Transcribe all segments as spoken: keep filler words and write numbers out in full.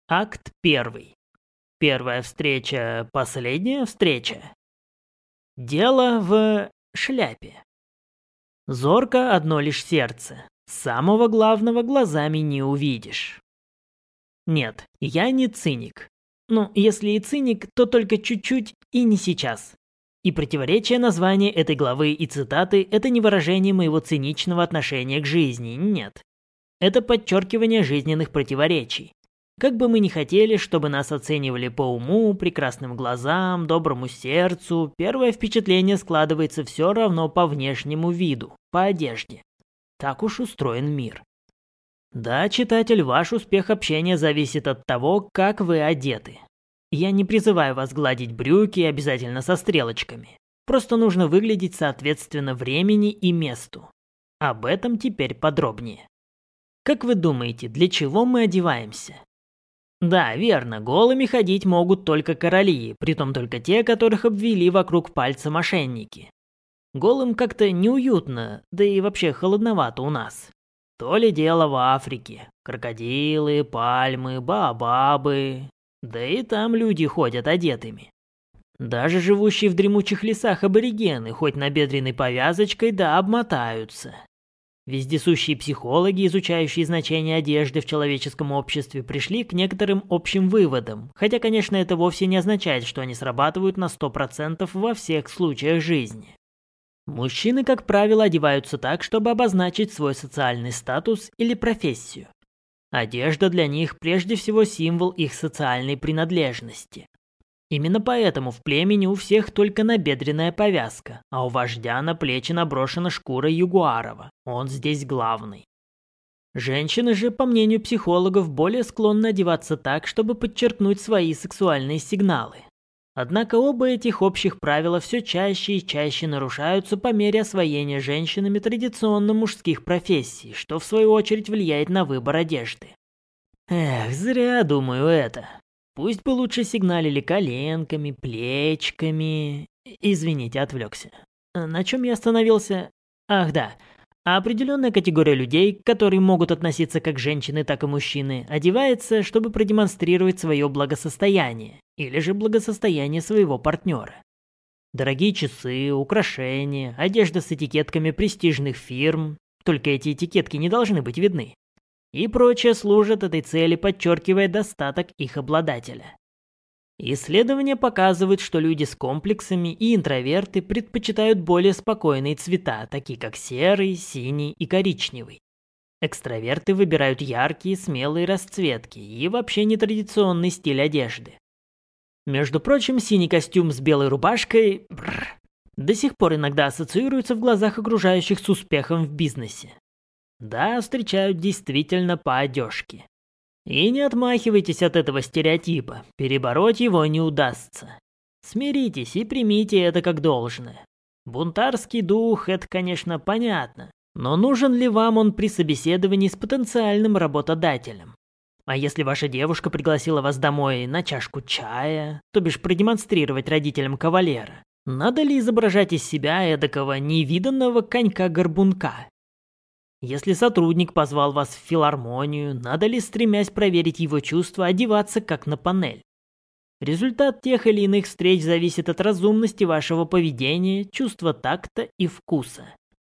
Акт первый. Первая встреча, последняя встреча. Дело в шляпе. Зорко одно лишь сердце. Самого главного глазами не увидишь. Нет, я не циник. Ну, если и циник, то только чуть-чуть и не сейчас. И противоречие названия этой главы и цитаты – это не выражение моего циничного отношения к жизни, нет. Это подчеркивание жизненных противоречий. Как бы мы ни хотели, чтобы нас оценивали по уму, прекрасным глазам, доброму сердцу, первое впечатление складывается все равно по внешнему виду, по одежде. Так уж устроен мир. Да, читатель, ваш успех общения зависит от того, как вы одеты. Я не призываю вас гладить брюки обязательно со стрелочками. Просто нужно выглядеть соответственно времени и месту. Об этом теперь подробнее. Как вы думаете, для чего мы одеваемся? Да, верно, голыми ходить могут только короли, притом только те, которых обвели вокруг пальца мошенники. Голым как-то неуютно, да и вообще холодновато у нас. То ли дело в Африке. Крокодилы, пальмы, баобабы. Да и там люди ходят одетыми. Даже живущие в дремучих лесах аборигены, хоть набедренной повязочкой, да обмотаются. Вездесущие психологи, изучающие значение одежды в человеческом обществе, пришли к некоторым общим выводам, хотя, конечно, это вовсе не означает, что они срабатывают на сто процентов во всех случаях жизни. Мужчины, как правило, одеваются так, чтобы обозначить свой социальный статус или профессию. Одежда для них прежде всего символ их социальной принадлежности. Именно поэтому в племени у всех только набедренная повязка, а у вождя на плечи наброшена шкура ягуарова. Он здесь главный. Женщины же, по мнению психологов, более склонны одеваться так, чтобы подчеркнуть свои сексуальные сигналы. Однако оба этих общих правила все чаще и чаще нарушаются по мере освоения женщинами традиционно мужских профессий, что в свою очередь влияет на выбор одежды. Эх, зря думаю это. Пусть бы лучше сигналили коленками, плечками... Извините, отвлекся. На чем я остановился? Ах да, определенная категория людей, которые могут относиться как женщины, так и мужчины, одевается, чтобы продемонстрировать свое благосостояние, или же благосостояние своего партнера. Дорогие часы, украшения, одежда с этикетками престижных фирм, только эти этикетки не должны быть видны. И прочее служат этой цели, подчеркивая достаток их обладателя. Исследования показывают, что люди с комплексами и интроверты предпочитают более спокойные цвета, такие как серый, синий и коричневый. Экстраверты выбирают яркие, смелые расцветки и вообще нетрадиционный стиль одежды. Между прочим, синий костюм с белой рубашкой бррр, до сих пор иногда ассоциируется в глазах окружающих с успехом в бизнесе. Да, встречают действительно по одежке. И не отмахивайтесь от этого стереотипа, перебороть его не удастся. Смиритесь и примите это как должное. Бунтарский дух – это, конечно, понятно, но нужен ли вам он при собеседовании с потенциальным работодателем? А если ваша девушка пригласила вас домой на чашку чая, то бишь продемонстрировать родителям кавалера, надо ли изображать из себя эдакого невиданного конька-горбунка? Если сотрудник позвал вас в филармонию, надо ли, стремясь проверить его чувства, одеваться как на панель? Результат тех или иных встреч зависит от разумности вашего поведения, чувства такта и вкуса.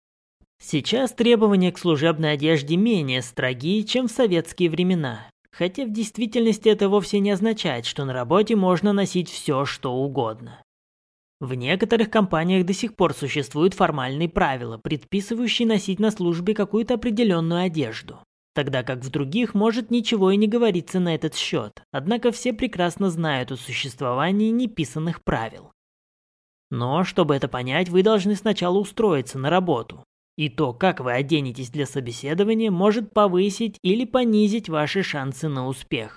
Сейчас требования к служебной одежде менее строги, чем в советские времена, хотя в действительности это вовсе не означает, что на работе можно носить все, что угодно. В некоторых компаниях до сих пор существуют формальные правила, предписывающие носить на службе какую-то определенную одежду, тогда как в других может ничего и не говориться на этот счет, однако все прекрасно знают о существовании неписанных правил. Но, чтобы это понять, вы должны сначала устроиться на работу, и то, как вы оденетесь для собеседования, может повысить или понизить ваши шансы на успех.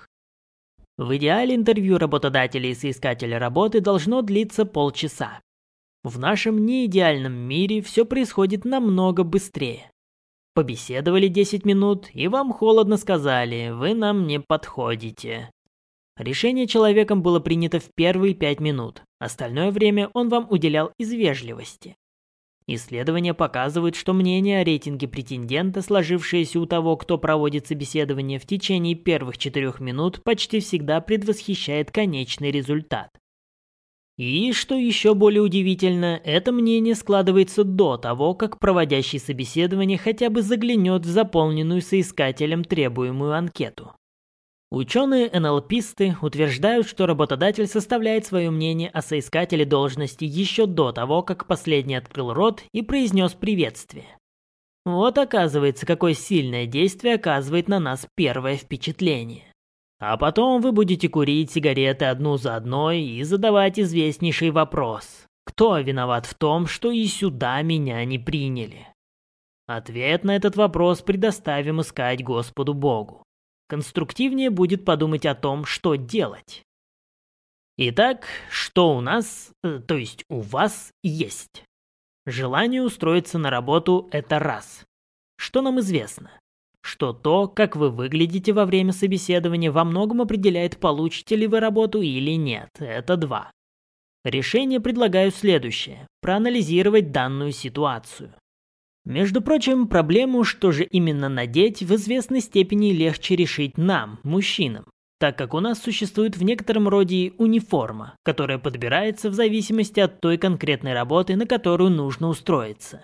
В идеале интервью работодателя и соискателя работы должно длиться полчаса. В нашем неидеальном мире все происходит намного быстрее. Побеседовали десять минут, и вам холодно сказали: «Вы нам не подходите». Решение человеком было принято в первые пять минут, остальное время он вам уделял из вежливости. Исследования показывают, что мнение о рейтинге претендента, сложившееся у того, кто проводит собеседование в течение первых четырех минут, почти всегда предвосхищает конечный результат. И, что еще более удивительно, это мнение складывается до того, как проводящий собеседование хотя бы заглянет в заполненную соискателем требуемую анкету. Ученые-эн эл писты утверждают, что работодатель составляет свое мнение о соискателе должности еще до того, как последний открыл рот и произнес приветствие. Вот оказывается, какое сильное действие оказывает на нас первое впечатление. А потом вы будете курить сигареты одну за одной и задавать известнейший вопрос: кто виноват в том, что и сюда меня не приняли? Ответ на этот вопрос предоставим искать Господу Богу. Конструктивнее будет подумать о том, что делать. Итак, что у нас, э, то есть у вас есть? Желание устроиться на работу – это раз. Что нам известно? Что то, как вы выглядите во время собеседования, во многом определяет, получите ли вы работу или нет. Это два. Решение предлагаю следующее – проанализировать данную ситуацию. Между прочим, проблему, что же именно надеть, в известной степени легче решить нам, мужчинам, так как у нас существует в некотором роде униформа, которая подбирается в зависимости от той конкретной работы, на которую нужно устроиться.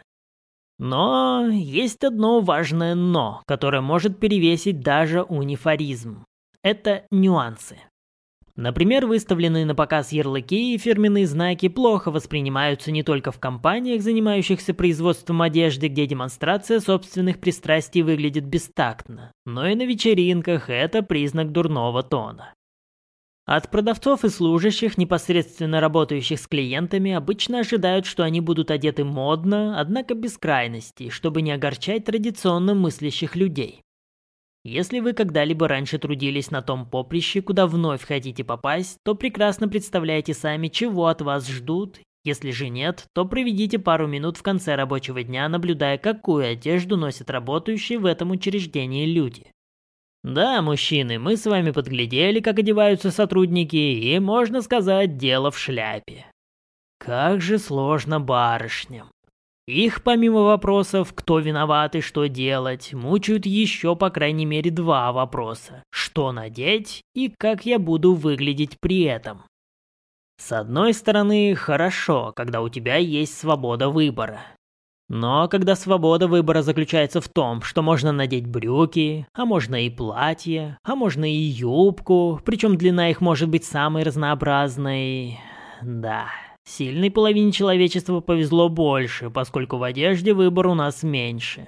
Но есть одно важное «но», которое может перевесить даже унифоризм. Это нюансы. Например, выставленные на показ ярлыки и фирменные знаки плохо воспринимаются не только в компаниях, занимающихся производством одежды, где демонстрация собственных пристрастий выглядит бестактно, но и на вечеринках это признак дурного тона. От продавцов и служащих, непосредственно работающих с клиентами, обычно ожидают, что они будут одеты модно, однако без крайностей, чтобы не огорчать традиционно мыслящих людей. Если вы когда-либо раньше трудились на том поприще, куда вновь хотите попасть, то прекрасно представляете сами, чего от вас ждут. Если же нет, то проведите пару минут в конце рабочего дня, наблюдая, какую одежду носят работающие в этом учреждении люди. Да, мужчины, мы с вами подглядели, как одеваются сотрудники, и, можно сказать, дело в шляпе. Как же сложно барышням. Их, помимо вопросов, кто виноват и что делать, мучают еще по крайней мере два вопроса: что надеть и как я буду выглядеть при этом. С одной стороны, хорошо, когда у тебя есть свобода выбора. Но когда свобода выбора заключается в том, что можно надеть брюки, а можно и платье, а можно и юбку, причем длина их может быть самой разнообразной, да... Сильной половине человечества повезло больше, поскольку в одежде выбор у нас меньше.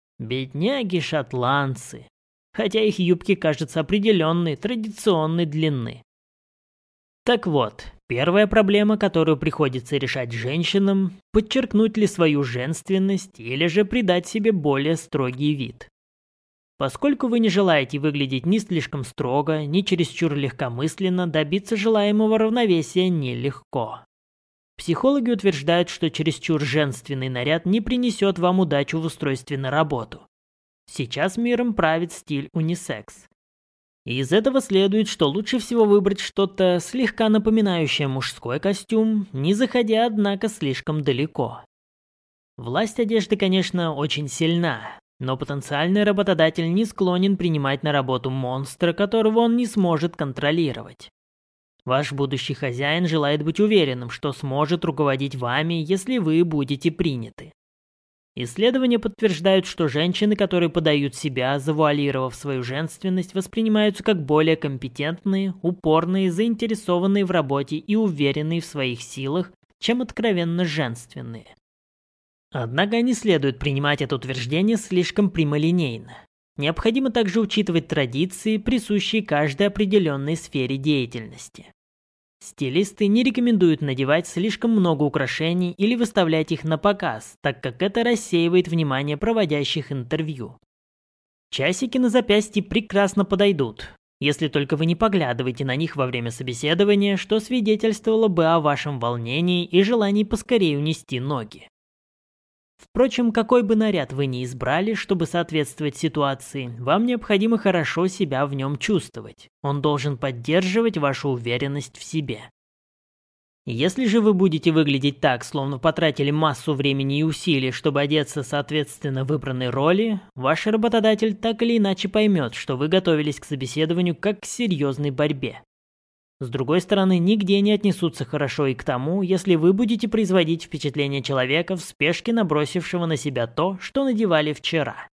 Бедняги-шотландцы, хотя их юбки кажутся определенной, традиционной длины. Так вот, первая проблема, которую приходится решать женщинам, подчеркнуть ли свою женственность или же придать себе более строгий вид. Поскольку вы не желаете выглядеть ни слишком строго, ни чересчур легкомысленно, добиться желаемого равновесия нелегко. Психологи утверждают, что чересчур женственный наряд не принесет вам удачу в устройстве на работу. Сейчас миром правит стиль унисекс. И из этого следует, что лучше всего выбрать что-то слегка напоминающее мужской костюм, не заходя, однако, слишком далеко. Власть одежды, конечно, очень сильна, но потенциальный работодатель не склонен принимать на работу монстра, которого он не сможет контролировать. Ваш будущий хозяин желает быть уверенным, что сможет руководить вами, если вы будете приняты. Исследования подтверждают, что женщины, которые подают себя, завуалировав свою женственность, воспринимаются как более компетентные, упорные, заинтересованные в работе и уверенные в своих силах, чем откровенно женственные. Однако не следует принимать это утверждение слишком прямолинейно. Необходимо также учитывать традиции, присущие каждой определенной сфере деятельности. Стилисты не рекомендуют надевать слишком много украшений или выставлять их на показ, так как это рассеивает внимание проводящих интервью. Часики на запястье прекрасно подойдут, если только вы не поглядываете на них во время собеседования, что свидетельствовало бы о вашем волнении и желании поскорее унести ноги. Впрочем, какой бы наряд вы ни избрали, чтобы соответствовать ситуации, вам необходимо хорошо себя в нем чувствовать. Он должен поддерживать вашу уверенность в себе. Если же вы будете выглядеть так, словно потратили массу времени и усилий, чтобы одеться соответственно выбранной роли, ваш работодатель так или иначе поймет, что вы готовились к собеседованию как к серьезной борьбе. С другой стороны, нигде не отнесутся хорошо и к тому, если вы будете производить впечатление человека, в спешке набросившего на себя то, что надевали вчера.